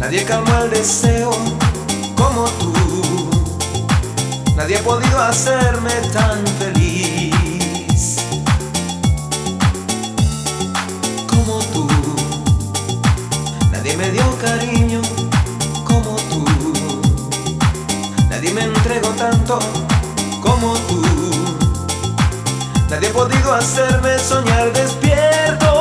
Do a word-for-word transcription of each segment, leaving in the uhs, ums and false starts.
Nadie calmó el deseo como tú. Nadie ha podido hacerme tan feliz como tú. Nadie me dio cariño como tú. Nadie me entregó tanto como tú. Nadie ha podido hacerme soñar despierto,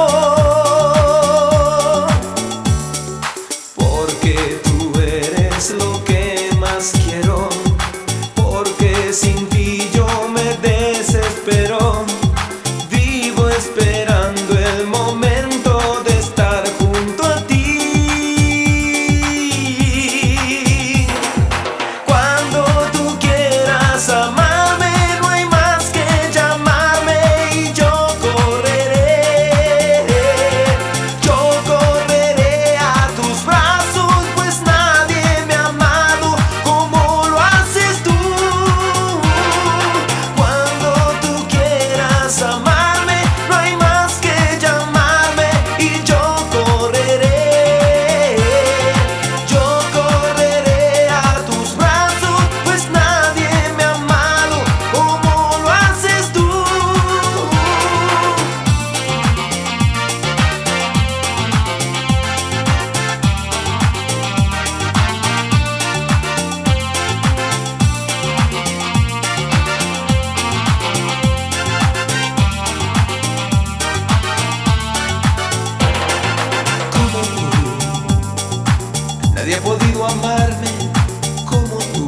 porque tú eres lo que más quiero, porque sin ti yo me desespero. Vivo esperando el momento de estar junto a ti. Cuando tú quieras amarme, no hay más que llamarme y yo correré. Yo correré a tus brazos, pues nadie me ha amado como lo haces tú. Cuando tú quieras amarme, no hay más que llamarme y yo correré. Yo correré a tus brazos, pues nadie me ha amado como lo haces tú. Como tú, nadie ha podido amarme como tú.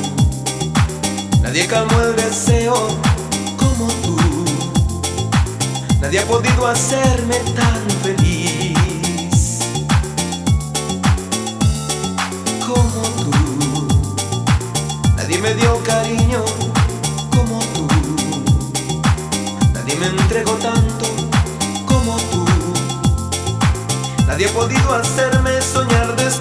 Nadie calmó el deseo como tú. Nadie ha podido hacerme tan feliz como tú. Nadie me dio cariño como tú. Nadie me entregó tanto como tú. Nadie ha podido hacerme soñar de